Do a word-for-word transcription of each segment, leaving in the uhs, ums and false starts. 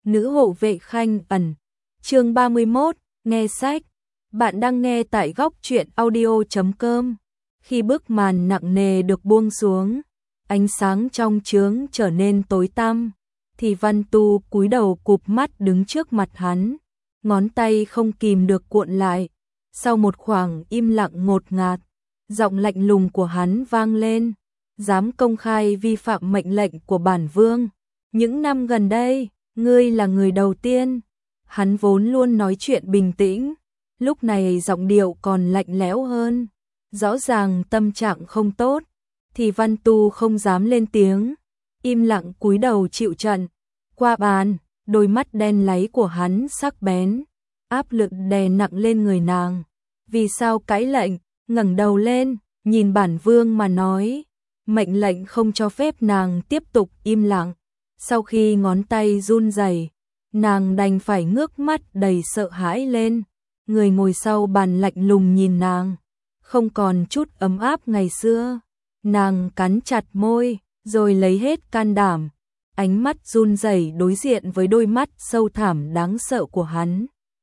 Nữ hộ vệ Khanh Ẩn. Chương ba mươi mốt, nghe sách. Bạn đang nghe tại góc truyện audio chấm com. Khi bức màn nặng nề được buông xuống, ánh sáng trong chướng trở nên tối tăm, thì Văn Tu cúi đầu cụp mắt đứng trước mặt hắn, ngón tay không kìm được cuộn lại. Sau một khoảng im lặng ngột ngạt, giọng lạnh lùng của hắn vang lên: "Dám công khai vi phạm mệnh lệnh của bản vương. Những năm gần đây, ngươi là người đầu tiên." Hắn vốn luôn nói chuyện bình tĩnh, lúc này giọng điệu còn lạnh lẽo hơn, rõ ràng tâm trạng không tốt. Thì Văn Tu không dám lên tiếng, im lặng cúi đầu chịu trận. Qua bàn, đôi mắt đen láy của hắn sắc bén, áp lực đè nặng lên người nàng. Vì sao cãi lệnh? Ngẩng đầu lên, nhìn bản vương mà nói. Mệnh lệnh không cho phép nàng tiếp tục im lặng. Sau khi ngón tay run rẩy, nàng đành phải ngước mắt đầy sợ hãi lên. Người ngồi sau bàn lạnh lùng nhìn nàng, không còn chút ấm áp ngày xưa. Nàng cắn chặt môi, rồi lấy hết can đảm, ánh mắt run rẩy đối diện với đôi mắt sâu thẳm đáng sợ của hắn.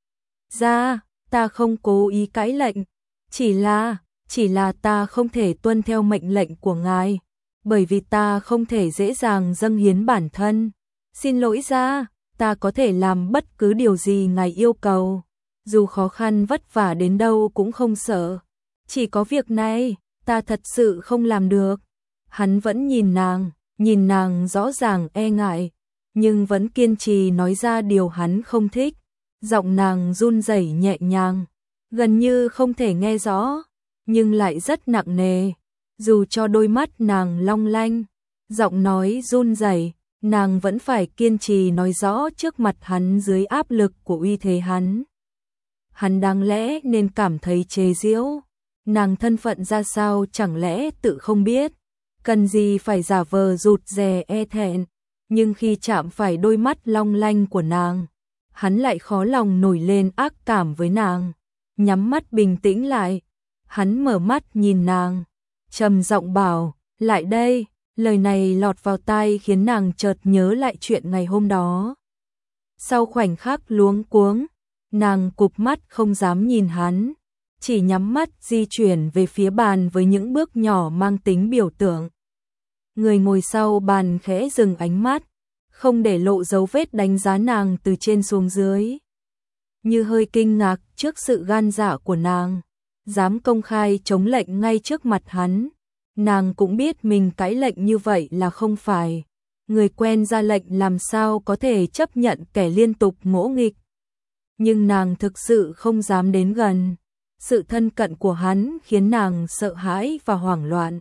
"Ra, ta không cố ý cãi lệnh, chỉ là, chỉ là ta không thể tuân theo mệnh lệnh của ngài, bởi vì ta không thể dễ dàng dâng hiến bản thân. Xin lỗi ra, ta có thể làm bất cứ điều gì ngài yêu cầu, dù khó khăn vất vả đến đâu cũng không sợ. Chỉ có việc này, ta thật sự không làm được." Hắn vẫn nhìn nàng, nhìn nàng rõ ràng e ngại, nhưng vẫn kiên trì nói ra điều hắn không thích. Giọng nàng run rẩy nhẹ nhàng, gần như không thể nghe rõ, nhưng lại rất nặng nề. Dù cho đôi mắt nàng long lanh, giọng nói run rẩy, nàng vẫn phải kiên trì nói rõ trước mặt hắn dưới áp lực của uy thế hắn. Hắn đáng lẽ nên cảm thấy chế giễu, nàng thân phận ra sao chẳng lẽ tự không biết, cần gì phải giả vờ rụt rè e thẹn. Nhưng khi chạm phải đôi mắt long lanh của nàng, hắn lại khó lòng nổi lên ác cảm với nàng. Nhắm mắt bình tĩnh lại, hắn mở mắt nhìn nàng, trầm giọng bảo: "Lại đây." Lời này lọt vào tai khiến nàng chợt nhớ lại chuyện ngày hôm đó. Sau khoảnh khắc luống cuống, nàng cụp mắt không dám nhìn hắn, chỉ nhắm mắt di chuyển về phía bàn với những bước nhỏ mang tính biểu tượng. Người ngồi sau bàn khẽ dừng ánh mắt, không để lộ dấu vết đánh giá nàng từ trên xuống dưới, như hơi kinh ngạc trước sự gan dạ của nàng, dám công khai chống lệnh ngay trước mặt hắn. Nàng cũng biết mình cãi lệnh như vậy là không phải. Người quen ra lệnh làm sao có thể chấp nhận kẻ liên tục ngỗ nghịch. Nhưng nàng thực sự không dám đến gần. Sự thân cận của hắn khiến nàng sợ hãi và hoảng loạn.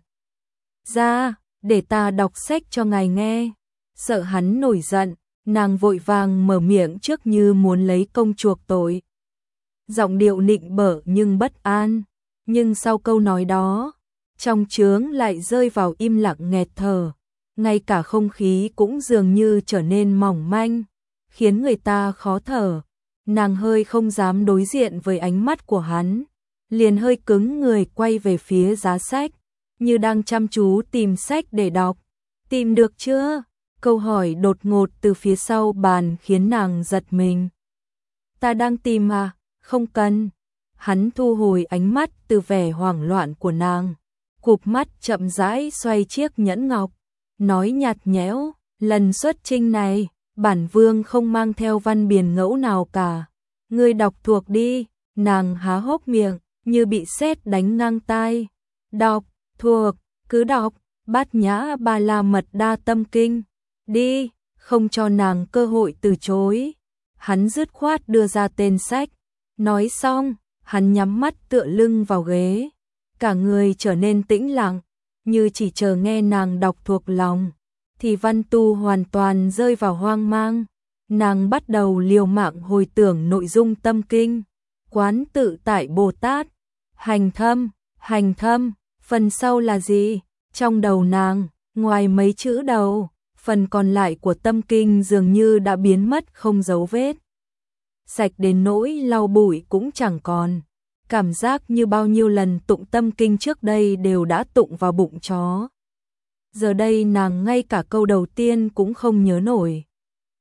"Ra, để ta đọc sách cho ngài nghe." Sợ hắn nổi giận, nàng vội vàng mở miệng trước như muốn lấy công chuộc tội. Giọng điệu nịnh bợ nhưng bất an. Nhưng sau câu nói đó, trong chướng lại rơi vào im lặng nghẹt thở. Ngay cả không khí cũng dường như trở nên mỏng manh, khiến người ta khó thở. Nàng hơi không dám đối diện với ánh mắt của hắn, liền hơi cứng người quay về phía giá sách, như đang chăm chú tìm sách để đọc. "Tìm được chưa?" Câu hỏi đột ngột từ phía sau bàn khiến nàng giật mình. "Ta đang tìm à?" "Không cần." Hắn thu hồi ánh mắt từ vẻ hoảng loạn của nàng, cụp mắt chậm rãi xoay chiếc nhẫn ngọc, nói nhạt nhẽo: "Lần xuất chinh này, bản vương không mang theo văn biền ngẫu nào cả. Ngươi đọc thuộc đi." Nàng há hốc miệng, như bị sét đánh ngang tai. "Đọc thuộc, cứ đọc, Bát Nhã Ba La Mật Đa Tâm Kinh. Đi." Không cho nàng cơ hội từ chối, hắn dứt khoát đưa ra tên sách. Nói xong, hắn nhắm mắt tựa lưng vào ghế, cả người trở nên tĩnh lặng, như chỉ chờ nghe nàng đọc thuộc lòng. Thì Văn Tu hoàn toàn rơi vào hoang mang. Nàng bắt đầu liều mạng hồi tưởng nội dung tâm kinh. Quán tự tại Bồ Tát, hành thâm, hành thâm, phần sau là gì? Trong đầu nàng, ngoài mấy chữ đầu, phần còn lại của tâm kinh dường như đã biến mất không dấu vết. Sạch đến nỗi lau bụi cũng chẳng còn. Cảm giác như bao nhiêu lần tụng tâm kinh trước đây đều đã tụng vào bụng chó. Giờ đây nàng ngay cả câu đầu tiên cũng không nhớ nổi.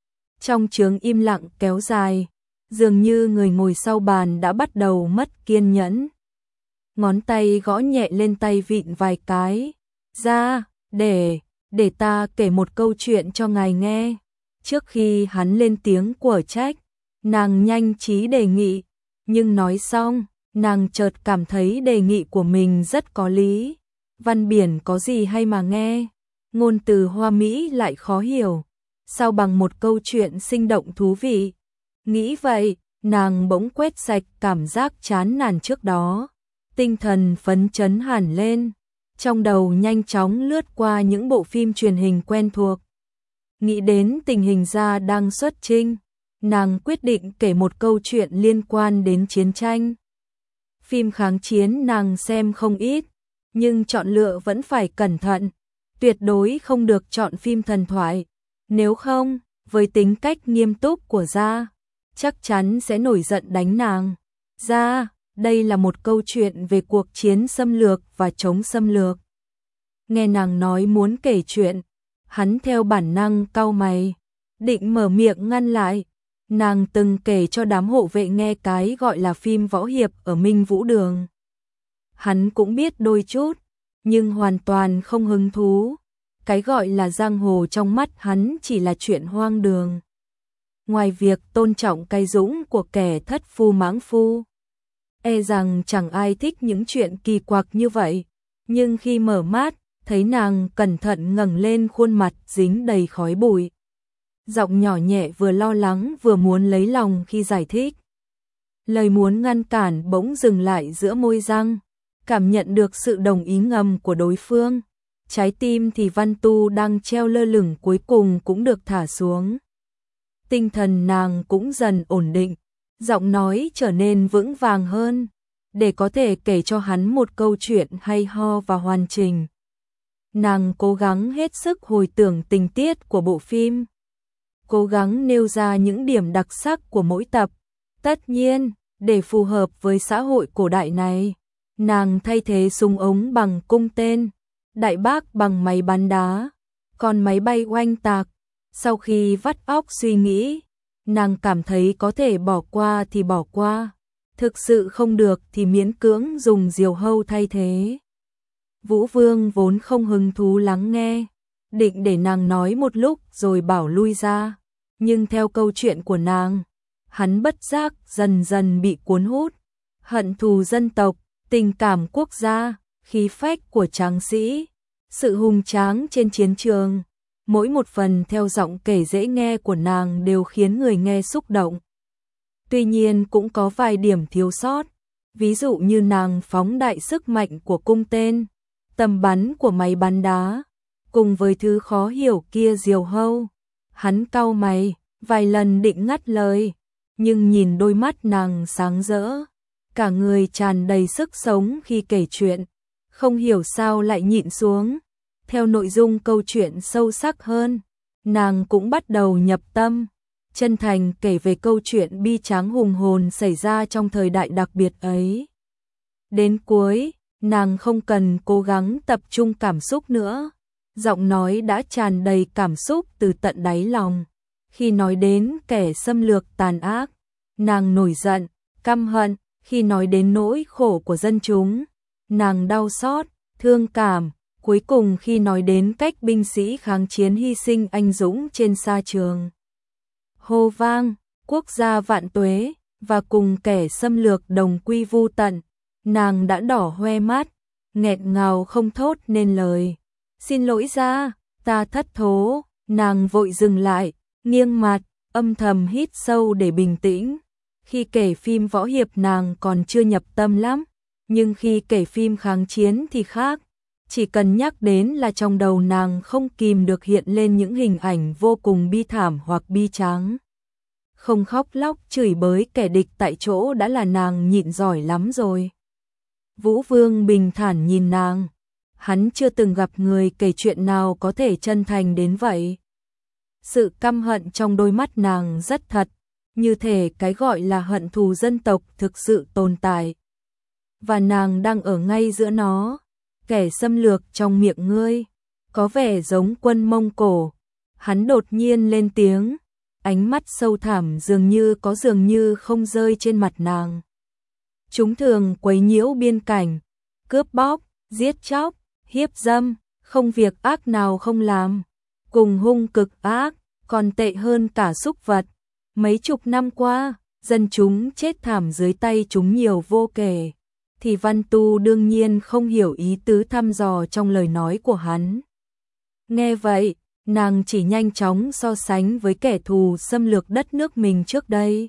Trong chướng im lặng kéo dài, dường như người ngồi sau bàn đã bắt đầu mất kiên nhẫn. Ngón tay gõ nhẹ lên tay vịn vài cái. Ra, để, để ta kể một câu chuyện cho ngài nghe. Trước khi hắn lên tiếng của trách, nàng nhanh trí đề nghị, nhưng nói xong, nàng chợt cảm thấy đề nghị của mình rất có lý. Văn biển có gì hay mà nghe, ngôn từ hoa mỹ lại khó hiểu, sao bằng một câu chuyện sinh động thú vị. Nghĩ vậy, nàng bỗng quét sạch cảm giác chán nản trước đó, tinh thần phấn chấn hẳn lên, trong đầu nhanh chóng lướt qua những bộ phim truyền hình quen thuộc. Nghĩ đến tình hình Gia đang xuất chinh, nàng quyết định kể một câu chuyện liên quan đến chiến tranh. Phim kháng chiến nàng xem không ít, nhưng chọn lựa vẫn phải cẩn thận, tuyệt đối không được chọn phim thần thoại, nếu không, với tính cách nghiêm túc của Gia, chắc chắn sẽ nổi giận đánh nàng. Gia, đây là một câu chuyện về cuộc chiến xâm lược và chống xâm lược. Nghe nàng nói muốn kể chuyện, hắn theo bản năng cau mày, định mở miệng ngăn lại. Nàng từng kể cho đám hộ vệ nghe cái gọi là phim võ hiệp ở Minh Vũ Đường. Hắn cũng biết đôi chút, nhưng hoàn toàn không hứng thú. Cái gọi là giang hồ trong mắt hắn chỉ là chuyện hoang đường. Ngoài việc tôn trọng cái dũng của kẻ thất phu mãng phu, e rằng chẳng ai thích những chuyện kỳ quặc như vậy. Nhưng khi mở mắt, thấy nàng cẩn thận ngẩng lên khuôn mặt dính đầy khói bụi. Giọng nhỏ nhẹ vừa lo lắng vừa muốn lấy lòng khi giải thích. Lời muốn ngăn cản bỗng dừng lại giữa môi răng, cảm nhận được sự đồng ý ngầm của đối phương. Trái tim thì Văn Tu đang treo lơ lửng cuối cùng cũng được thả xuống. Tinh thần nàng cũng dần ổn định, giọng nói trở nên vững vàng hơn, để có thể kể cho hắn một câu chuyện hay ho và hoàn chỉnh. Nàng cố gắng hết sức hồi tưởng tình tiết của bộ phim, cố gắng nêu ra những điểm đặc sắc của mỗi tập. Tất nhiên, để phù hợp với xã hội cổ đại này, nàng thay thế súng ống bằng cung tên, đại bác bằng máy bắn đá, còn máy bay oanh tạc. Sau khi vắt óc suy nghĩ, nàng cảm thấy có thể bỏ qua thì bỏ qua, thực sự không được thì miễn cưỡng dùng diều hâu thay thế. Vũ Vương vốn không hứng thú lắng nghe, định để nàng nói một lúc rồi bảo lui ra, nhưng theo câu chuyện của nàng, hắn bất giác dần dần bị cuốn hút. Hận thù dân tộc, tình cảm quốc gia, khí phách của tráng sĩ, sự hùng tráng trên chiến trường, mỗi một phần theo giọng kể dễ nghe của nàng đều khiến người nghe xúc động. Tuy nhiên cũng có vài điểm thiếu sót, ví dụ như nàng phóng đại sức mạnh của cung tên, tầm bắn của máy bắn đá, cùng với thứ khó hiểu kia diều hâu. Hắn cau mày, vài lần định ngắt lời, nhưng nhìn đôi mắt nàng sáng rỡ, cả người tràn đầy sức sống khi kể chuyện, không hiểu sao lại nhịn xuống. Theo nội dung câu chuyện sâu sắc hơn, nàng cũng bắt đầu nhập tâm, chân thành kể về câu chuyện bi tráng hùng hồn xảy ra trong thời đại đặc biệt ấy. Đến cuối, nàng không cần cố gắng tập trung cảm xúc nữa, giọng nói đã tràn đầy cảm xúc từ tận đáy lòng. Khi nói đến kẻ xâm lược tàn ác, nàng nổi giận, căm hận. Khi nói đến nỗi khổ của dân chúng, nàng đau xót, thương cảm. Cuối cùng khi nói đến cách binh sĩ kháng chiến hy sinh anh dũng trên sa trường, hô vang, quốc gia vạn tuế, và cùng kẻ xâm lược đồng quy vu tận, nàng đã đỏ hoe mắt, nghẹn ngào không thốt nên lời. Xin lỗi Gia, ta thất thố. Nàng vội dừng lại, nghiêng mặt, âm thầm hít sâu để bình tĩnh. Khi kể phim võ hiệp nàng còn chưa nhập tâm lắm, nhưng khi kể phim kháng chiến thì khác. Chỉ cần nhắc đến là trong đầu nàng không kìm được hiện lên những hình ảnh vô cùng bi thảm hoặc bi tráng. Không khóc lóc chửi bới kẻ địch tại chỗ đã là nàng nhịn giỏi lắm rồi. Vũ Vương bình thản nhìn nàng, hắn chưa từng gặp người kể chuyện nào có thể chân thành đến vậy. Sự căm hận trong đôi mắt nàng rất thật, như thể cái gọi là hận thù dân tộc thực sự tồn tại. Và nàng đang ở ngay giữa nó. Kẻ xâm lược trong miệng ngươi, có vẻ giống quân Mông Cổ. Hắn đột nhiên lên tiếng, ánh mắt sâu thẳm dường như có dường như không rơi trên mặt nàng. Chúng thường quấy nhiễu biên cảnh, cướp bóc, giết chóc, hiếp dâm, không việc ác nào không làm, cùng hung cực ác, còn tệ hơn cả súc vật. Mấy chục năm qua, dân chúng chết thảm dưới tay chúng nhiều vô kể, thì Văn Tu đương nhiên không hiểu ý tứ thăm dò trong lời nói của hắn. Nghe vậy, nàng chỉ nhanh chóng so sánh với kẻ thù xâm lược đất nước mình trước đây.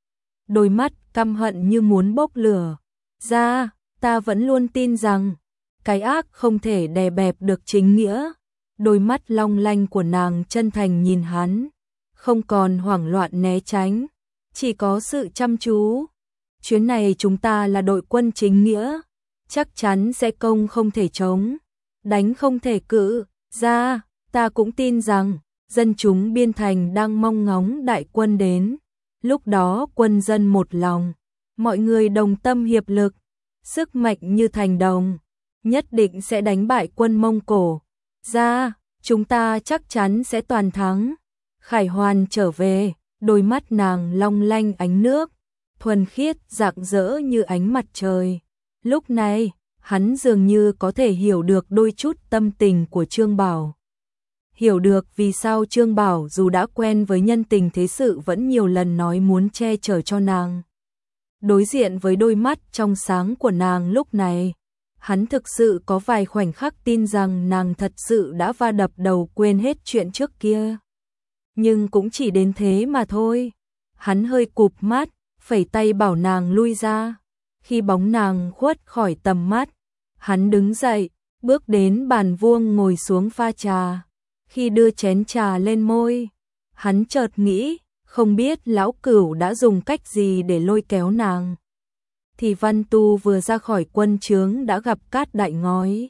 Đôi mắt căm hận như muốn bốc lửa. Ra, ta vẫn luôn tin rằng, cái ác không thể đè bẹp được chính nghĩa. Đôi mắt long lanh của nàng chân thành nhìn hắn, không còn hoảng loạn né tránh, chỉ có sự chăm chú. Chuyến này chúng ta là đội quân chính nghĩa, chắc chắn sẽ công không thể chống, đánh không thể cự. Ra, ta cũng tin rằng, dân chúng biên thành đang mong ngóng đại quân đến. Lúc đó quân dân một lòng, mọi người đồng tâm hiệp lực, sức mạnh như thành đồng, nhất định sẽ đánh bại quân Mông Cổ. Ra, chúng ta chắc chắn sẽ toàn thắng. Khải Hoàn trở về, đôi mắt nàng long lanh ánh nước, thuần khiết rạng rỡ như ánh mặt trời. Lúc này, hắn dường như có thể hiểu được đôi chút tâm tình của Trương Bảo. Hiểu được vì sao Trương Bảo dù đã quen với nhân tình thế sự vẫn nhiều lần nói muốn che chở cho nàng. Đối diện với đôi mắt trong sáng của nàng lúc này, hắn thực sự có vài khoảnh khắc tin rằng nàng thật sự đã va đập đầu quên hết chuyện trước kia. Nhưng cũng chỉ đến thế mà thôi. Hắn hơi cụp mắt, phẩy tay bảo nàng lui ra. Khi bóng nàng khuất khỏi tầm mắt, hắn đứng dậy, bước đến bàn vuông ngồi xuống pha trà. Khi đưa chén trà lên môi, hắn chợt nghĩ, không biết lão cửu đã dùng cách gì để lôi kéo nàng. Thì Văn Tu vừa ra khỏi quân trướng đã gặp Cát Đại Ngói.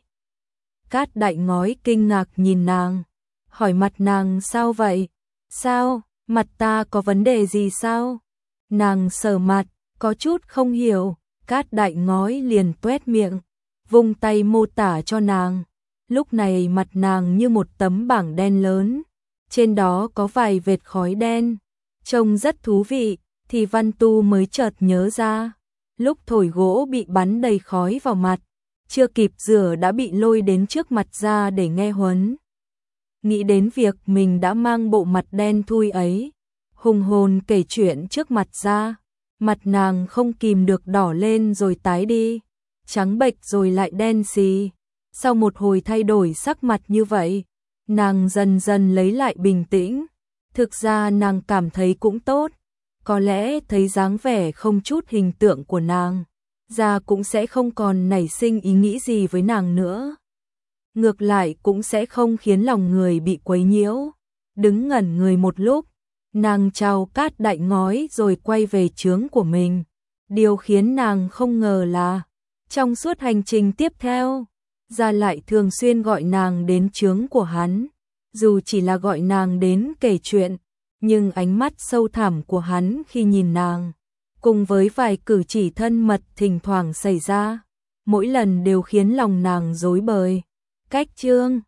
Cát Đại Ngói kinh ngạc nhìn nàng, hỏi mặt nàng sao vậy? Sao, mặt ta có vấn đề gì sao? Nàng sờ mặt, có chút không hiểu. Cát Đại Ngói liền tuét miệng, vung tay mô tả cho nàng. Lúc này mặt nàng như một tấm bảng đen lớn, trên đó có vài vệt khói đen, trông rất thú vị. Thì Văn Tu mới chợt nhớ ra, lúc thổi gỗ bị bắn đầy khói vào mặt, chưa kịp rửa đã bị lôi đến trước mặt ra để nghe huấn. Nghĩ đến việc mình đã mang bộ mặt đen thui ấy, hùng hồn kể chuyện trước mặt ra, mặt nàng không kìm được đỏ lên rồi tái đi, trắng bệch rồi lại đen xì. Sau một hồi thay đổi sắc mặt như vậy, nàng dần dần lấy lại bình tĩnh. Thực ra nàng cảm thấy cũng tốt, có lẽ thấy dáng vẻ không chút hình tượng của nàng, ra cũng sẽ không còn nảy sinh ý nghĩ gì với nàng nữa. Ngược lại cũng sẽ không khiến lòng người bị quấy nhiễu. Đứng ngẩn người một lúc, nàng chào Cát Đại Ngói rồi quay về trướng của mình. Điều khiến nàng không ngờ là, trong suốt hành trình tiếp theo, ra lại thường xuyên gọi nàng đến trướng của hắn. Dù chỉ là gọi nàng đến kể chuyện, nhưng ánh mắt sâu thẳm của hắn khi nhìn nàng, cùng với vài cử chỉ thân mật thỉnh thoảng xảy ra, mỗi lần đều khiến lòng nàng rối bời. Cách chương